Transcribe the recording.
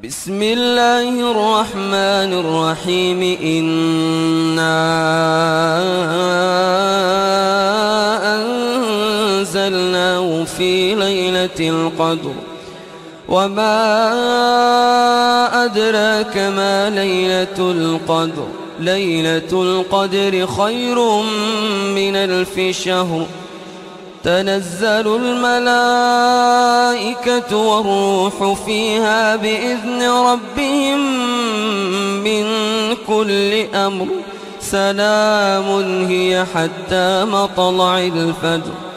بسم الله الرحمن الرحيم إنا أنزلناه في ليلة القدر وما أدراك ما ليلة القدر ليلة القدر خير من 1000 شهر تنزل الملائكة والروح فيها بإذن ربهم من كل أمر سلام هي حتى مطلع الفجر